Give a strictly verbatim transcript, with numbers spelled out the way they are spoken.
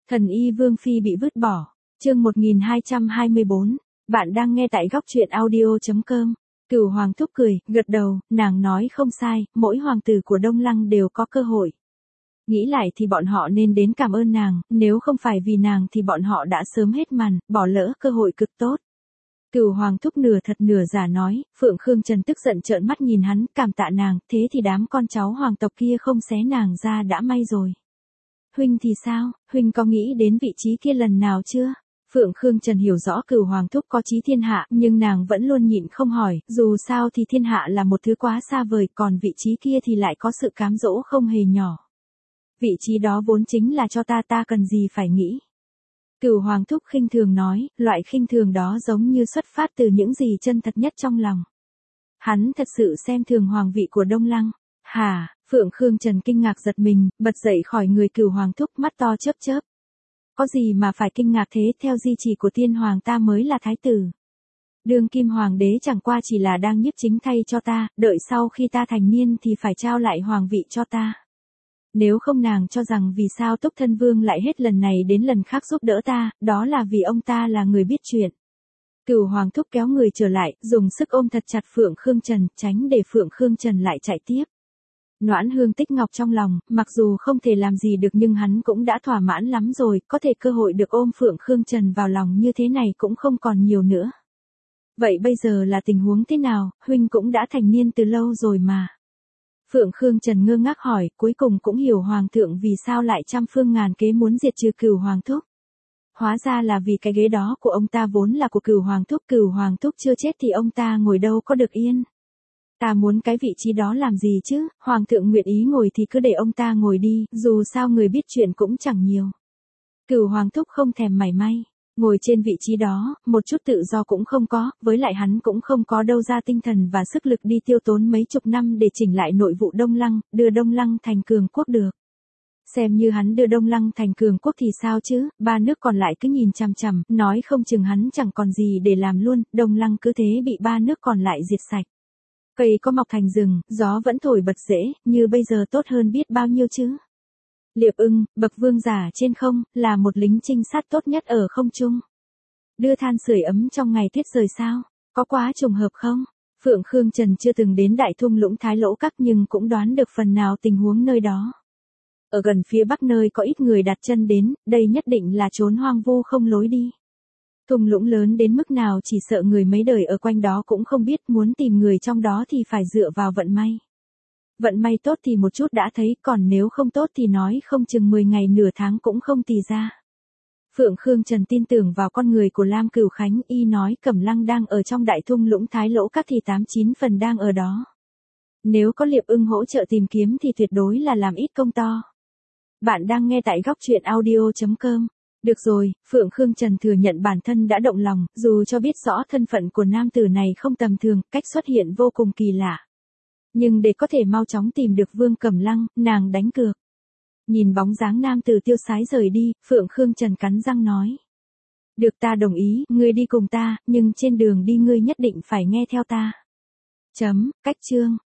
Thần y Vương Phi bị vứt bỏ. Chương một nghìn hai trăm hai mươi bốn. Bạn đang nghe tại góc truyện audio chấm com. Cửu Hoàng thúc cười, gật đầu, nàng nói không sai, mỗi hoàng tử của Đông Lăng đều có cơ hội. Nghĩ lại thì bọn họ nên đến cảm ơn nàng, nếu không phải vì nàng thì bọn họ đã sớm hết màn, bỏ lỡ cơ hội cực tốt. Cửu Hoàng thúc nửa thật nửa giả nói, Phượng Khương Trần tức giận trợn mắt nhìn hắn, cảm tạ nàng, thế thì đám con cháu hoàng tộc kia không xé nàng ra đã may rồi. Huynh thì sao, Huynh có nghĩ đến vị trí kia lần nào chưa? Phượng Khương Trần hiểu rõ Cửu Hoàng thúc có chí thiên hạ, nhưng nàng vẫn luôn nhịn không hỏi, dù sao thì thiên hạ là một thứ quá xa vời, còn vị trí kia thì lại có sự cám dỗ không hề nhỏ. Vị trí đó vốn chính là cho ta, ta cần gì phải nghĩ. Cửu Hoàng thúc khinh thường nói, loại khinh thường đó giống như xuất phát từ những gì chân thật nhất trong lòng. Hắn thật sự xem thường hoàng vị của Đông Lăng. Hả? Phượng Khương Trần kinh ngạc giật mình, bật dậy khỏi người Cửu Hoàng thúc, mắt to chớp chớp. Có gì mà phải kinh ngạc thế, theo di chỉ của tiên hoàng ta mới là thái tử. Đương kim hoàng đế chẳng qua chỉ là đang nhiếp chính thay cho ta, đợi sau khi ta thành niên thì phải trao lại hoàng vị cho ta. Nếu không nàng cho rằng vì sao Túc Thân Vương lại hết lần này đến lần khác giúp đỡ ta, đó là vì ông ta là người biết chuyện. Cửu Hoàng thúc kéo người trở lại, dùng sức ôm thật chặt Phượng Khương Trần, tránh để Phượng Khương Trần lại chạy tiếp. Noãn Hương tích ngọc trong lòng, mặc dù không thể làm gì được nhưng hắn cũng đã thỏa mãn lắm rồi, có thể cơ hội được ôm Phượng Khương Trần vào lòng như thế này cũng không còn nhiều nữa. Vậy bây giờ là tình huống thế nào, Huynh cũng đã thành niên từ lâu rồi mà. Phượng Khương Trần ngơ ngác hỏi, cuối cùng cũng hiểu Hoàng thượng vì sao lại trăm phương ngàn kế muốn diệt trừ Cửu Hoàng thúc. Hóa ra là vì cái ghế đó của ông ta vốn là của Cửu Hoàng thúc, Cửu Hoàng thúc chưa chết thì ông ta ngồi đâu có được yên. Ta muốn cái vị trí đó làm gì chứ, Hoàng thượng nguyện ý ngồi thì cứ để ông ta ngồi đi, dù sao người biết chuyện cũng chẳng nhiều. Cửu Hoàng thúc không thèm mảy may. Ngồi trên vị trí đó, một chút tự do cũng không có, với lại hắn cũng không có đâu ra tinh thần và sức lực đi tiêu tốn mấy chục năm để chỉnh lại nội vụ Đông Lăng, đưa Đông Lăng thành cường quốc được. Xem như hắn đưa Đông Lăng thành cường quốc thì sao chứ, ba nước còn lại cứ nhìn chằm chằm, nói không chừng hắn chẳng còn gì để làm luôn, Đông Lăng cứ thế bị ba nước còn lại diệt sạch. Cây có mọc thành rừng, gió vẫn thổi bật rễ, như bây giờ tốt hơn biết bao nhiêu chứ. Liệp Ưng, bậc vương giả trên không, là một lính trinh sát tốt nhất ở không trung. Đưa than sưởi ấm trong ngày tuyết rơi sao, có quá trùng hợp không? Phượng Khương Trần chưa từng đến Đại Thung Lũng Thái Lỗ Các nhưng cũng đoán được phần nào tình huống nơi đó. Ở gần phía bắc nơi có ít người đặt chân đến, đây nhất định là chốn hoang vu không lối đi. Thung lũng lớn đến mức nào chỉ sợ người mấy đời ở quanh đó cũng không biết, muốn tìm người trong đó thì phải dựa vào vận may. Vận may tốt thì một chút đã thấy, còn nếu không tốt thì nói không chừng mười ngày nửa tháng cũng không tì ra. Phượng Khương Trần tin tưởng vào con người của Lam Cửu Khánh, y nói Cẩm Lăng đang ở trong Đại Thung Lũng Thái Lỗ Các thì tám chín phần đang ở đó. Nếu có Liệp Ưng hỗ trợ tìm kiếm thì tuyệt đối là làm ít công to. Bạn đang nghe tại góc truyện audio chấm com. Được rồi, Phượng Khương Trần thừa nhận bản thân đã động lòng, dù cho biết rõ thân phận của nam tử này không tầm thường, cách xuất hiện vô cùng kỳ lạ. Nhưng để có thể mau chóng tìm được Vương Cẩm Lăng, nàng đánh cược. Nhìn bóng dáng nam tử tiêu sái rời đi, Phượng Khương Trần cắn răng nói. Được, ta đồng ý, ngươi đi cùng ta, nhưng trên đường đi ngươi nhất định phải nghe theo ta. Chấm, cách chương.